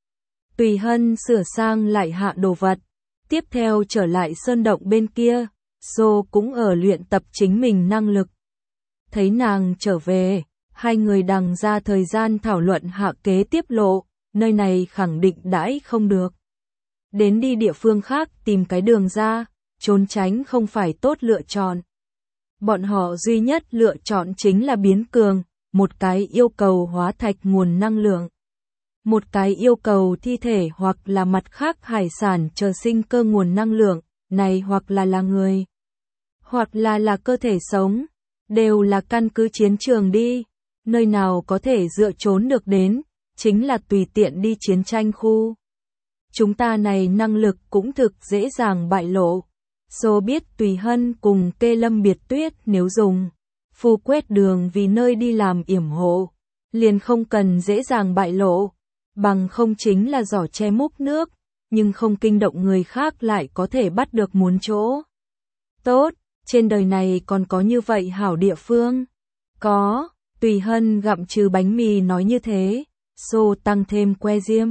Tùy Hân sửa sang lại hạ đồ vật, tiếp theo trở lại sơn động bên kia, Sô cũng ở luyện tập chính mình năng lực. Thấy nàng trở về, hai người đằng ra thời gian thảo luận hạ kế tiếp lộ, nơi này khẳng định đãi không được. Đến đi địa phương khác tìm cái đường ra, trốn tránh không phải tốt lựa chọn. Bọn họ duy nhất lựa chọn chính là biến cường, một cái yêu cầu hóa thạch nguồn năng lượng. Một cái yêu cầu thi thể hoặc là mặt khác hải sản chờ sinh cơ nguồn năng lượng, này hoặc là người, hoặc là cơ thể sống, đều là căn cứ chiến trường đi, nơi nào có thể dựa trốn được đến, chính là tùy tiện đi chiến tranh khu. Chúng ta này năng lực cũng thực dễ dàng bại lộ. Sô biết Tùy Hân cùng Kê Lâm Biệt Tuyết nếu dùng phù quét đường vì nơi đi làm yểm hộ, liền không cần dễ dàng bại lộ, bằng không chính là giỏ che múc nước, nhưng không kinh động người khác lại có thể bắt được muốn chỗ. Tốt, trên đời này còn có như vậy hảo địa phương. Có, Tùy Hân gặm trừ bánh mì nói như thế, Sô tăng thêm que diêm.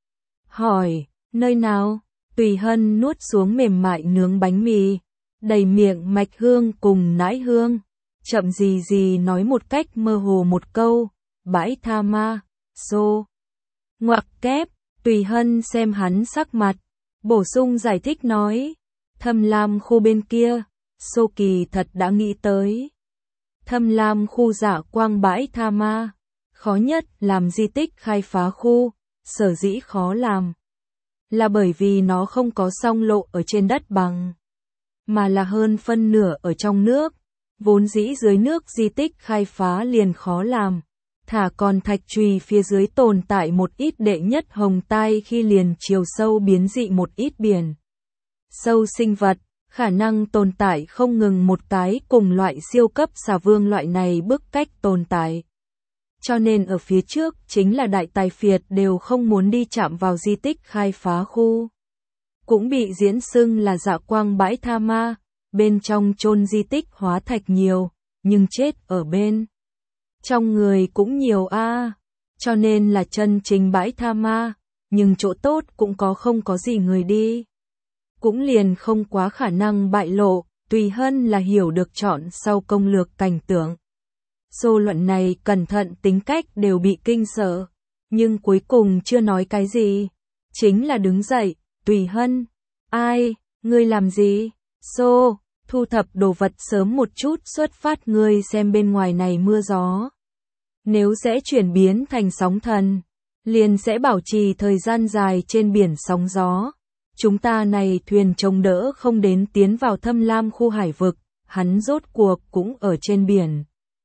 Hỏi, nơi nào? Tùy Hân nuốt xuống mềm mại nướng bánh mì, đầy miệng mạch hương cùng nãi hương, chậm gì nói một cách mơ hồ một câu, bãi tha ma, Sô. Ngoặc kép, Tùy Hân xem hắn sắc mặt, bổ sung giải thích nói, Thâm Lam khu bên kia, Sô kỳ thật đã nghĩ tới. Thâm Lam khu Dạ Quang bãi tha ma, khó nhất làm di tích khai phá khu, sở dĩ khó làm. Là bởi vì nó không có song lộ ở trên đất bằng, mà là hơn phân nửa ở trong nước, vốn dĩ dưới nước di tích khai phá liền khó làm, thả còn thạch trùy phía dưới tồn tại một ít đệ nhất hồng tai khi liền chiều sâu biến dị một ít biển. Sâu sinh vật, khả năng tồn tại không ngừng một cái cùng loại siêu cấp xà vương loại này bức cách tồn tại. Cho nên ở phía trước chính là đại tài phiệt đều không muốn đi chạm vào di tích khai phá khu. Cũng bị diễn xưng là Dạ Quang bãi tha ma, bên trong chôn di tích hóa thạch nhiều, nhưng chết ở bên trong người cũng nhiều cho nên là chân chính bãi tha ma, nhưng chỗ tốt cũng không có gì người đi. Cũng liền không quá khả năng bại lộ, Tùy Hân là hiểu được chọn sau công lược cảnh tượng. Xô luận này cẩn thận tính cách đều bị kinh sợ, nhưng cuối cùng chưa nói cái gì, chính là đứng dậy, Tùy Hân, ai, ngươi làm gì? Xô, thu thập đồ vật sớm một chút xuất phát ngươi xem bên ngoài này mưa gió. Nếu sẽ chuyển biến thành sóng thần, liền sẽ bảo trì thời gian dài trên biển sóng gió. Chúng ta này thuyền chống đỡ không đến tiến vào thâm lam khu hải vực, hắn rốt cuộc cũng ở trên biển.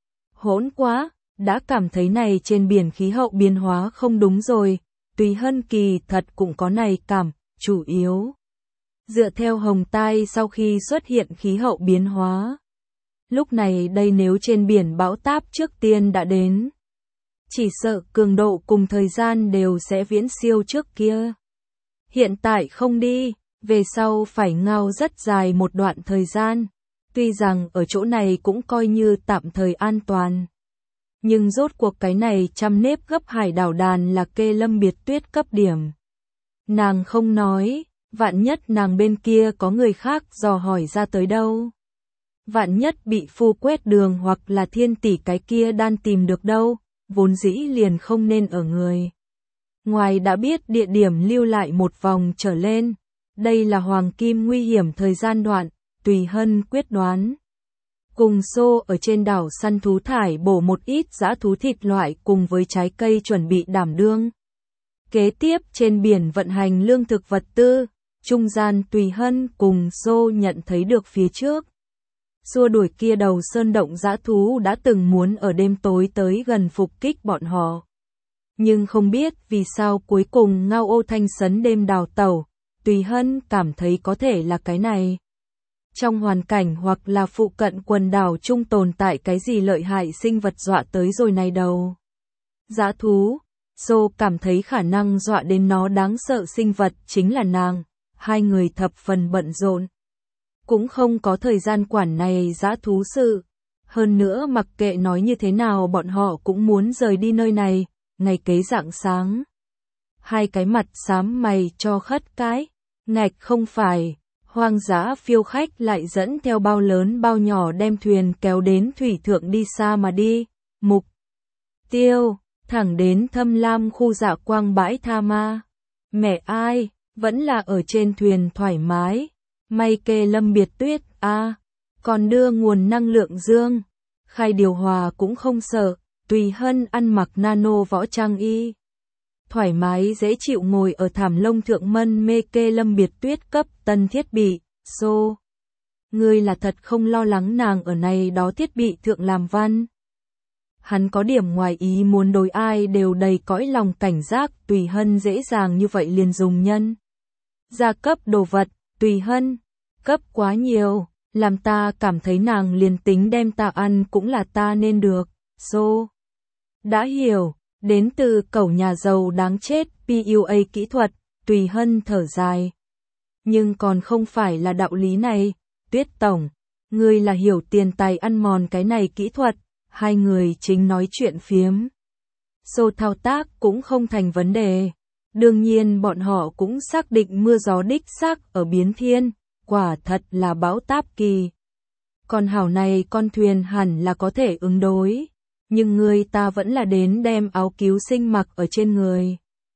Hỗn quá, đã cảm thấy này trên biển khí hậu biến hóa không đúng rồi, Tùy Hân kỳ thật cũng có này cảm, chủ yếu. Dựa theo Hồng Tai sau khi xuất hiện khí hậu biến hóa. Lúc này đây nếu trên biển bão táp trước tiên đã đến. Chỉ sợ cường độ cùng thời gian đều sẽ viễn siêu trước kia. Hiện tại không đi, về sau phải ngao rất dài một đoạn thời gian. Tuy rằng ở chỗ này cũng coi như tạm thời an toàn. Nhưng rốt cuộc cái này trăm nếp gấp hải đảo đàn là Kê Lâm Biệt Tuyết cấp điểm. Nàng không nói, vạn nhất nàng bên kia có người khác dò hỏi ra tới đâu. Vạn nhất bị phu quét đường hoặc là thiên tỷ cái kia đan tìm được đâu, vốn dĩ liền không nên ở người. Ngoài đã biết địa điểm lưu lại một vòng trở lên, đây là hoàng kim nguy hiểm thời gian đoạn, Tùy Hân quyết đoán. Cùng xô ở trên đảo săn thú thải bổ một ít dã thú thịt loại cùng với trái cây chuẩn bị đảm đương. Kế tiếp trên biển vận hành lương thực vật tư, trung gian Tùy Hân cùng xô nhận thấy được phía trước. Xua đuổi kia đầu sơn động dã thú đã từng muốn ở đêm tối tới gần phục kích bọn họ. Nhưng không biết vì sao cuối cùng Ngao Ô Thanh sấn đêm đào tẩu, Tùy Hân cảm thấy có thể là cái này. Trong hoàn cảnh hoặc là phụ cận quần đảo chung tồn tại cái gì lợi hại sinh vật dọa tới rồi này đầu. Dã thú, Xô cảm thấy khả năng dọa đến nó đáng sợ sinh vật chính là nàng, hai người thập phần bận rộn. Cũng không có thời gian quản này dã thú sự. Hơn nữa mặc kệ nói như thế nào bọn họ cũng muốn rời đi nơi này, ngày kế rạng sáng. Hai cái mặt xám mày cho khất cái, ngạch không phải, hoang dã phiêu khách lại dẫn theo bao lớn bao nhỏ đem thuyền kéo đến thủy thượng đi xa mà đi, mục tiêu, thẳng đến thâm lam khu dạ quang bãi Tha Ma. Mẹ ai, vẫn là ở trên thuyền thoải mái. May Kê Lâm Biệt Tuyết, còn đưa nguồn năng lượng dương. Khai điều hòa cũng không sợ, Tùy Hân ăn mặc nano võ trang y. Thoải mái dễ chịu ngồi ở thảm lông thượng mân mê Kê Lâm Biệt Tuyết cấp tân thiết bị, xô. Ngươi là thật không lo lắng nàng ở này đó thiết bị thượng làm văn. Hắn có điểm ngoài ý muốn đối ai đều đầy cõi lòng cảnh giác, Tùy Hân dễ dàng như vậy liền dùng nhân. Gia cấp đồ vật. Tùy Hân, cấp quá nhiều, làm ta cảm thấy nàng liền tính đem ta ăn cũng là ta nên được, xô. Đã hiểu, đến từ cẩu nhà giàu đáng chết, PUA kỹ thuật, Tùy Hân thở dài. Nhưng còn không phải là đạo lý này, Tuyết Tổng, ngươi là hiểu tiền tài ăn mòn cái này kỹ thuật, hai người chính nói chuyện phiếm. Xô thao tác cũng không thành vấn đề. Đương nhiên bọn họ cũng xác định mưa gió đích xác ở biến thiên, quả thật là bão táp kỳ. Còn hảo này con thuyền hẳn là có thể ứng đối, nhưng người ta vẫn là đến đem áo cứu sinh mặc ở trên người.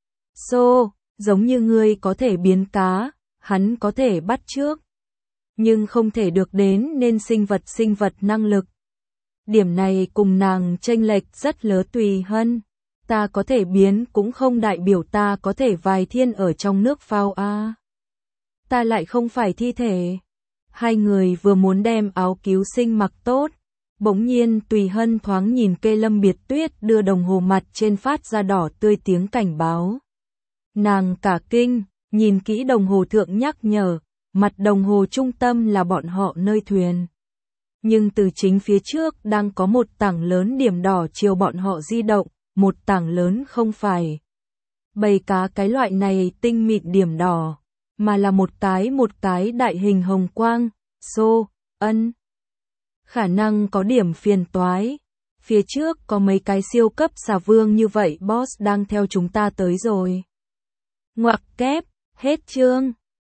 Xô, giống như ngươi có thể biến cá, hắn có thể bắt trước, nhưng không thể được đến nên sinh vật năng lực. Điểm này cùng nàng chênh lệch rất lớn. Tùy Hân. Ta có thể biến cũng không đại biểu ta có thể vài thiên ở trong nước phao a. Ta lại không phải thi thể. Hai người vừa muốn đem áo cứu sinh mặc tốt, bỗng nhiên Tùy Hân thoáng nhìn Kê Lâm Biệt Tuyết đưa đồng hồ mặt trên phát ra đỏ tươi tiếng cảnh báo. Nàng cả kinh, nhìn kỹ đồng hồ thượng nhắc nhở, mặt đồng hồ trung tâm là bọn họ nơi thuyền. Nhưng từ chính phía trước đang có một tảng lớn điểm đỏ chiều bọn họ di động. Một tảng lớn không phải bầy cá cái loại này tinh mịn điểm đỏ, mà là một cái đại hình hồng quang, xô, ân. Khả năng có điểm phiền toái. Phía trước có mấy cái siêu cấp xà vương như vậy boss đang theo chúng ta tới rồi. Ngoặc kép, hết chương.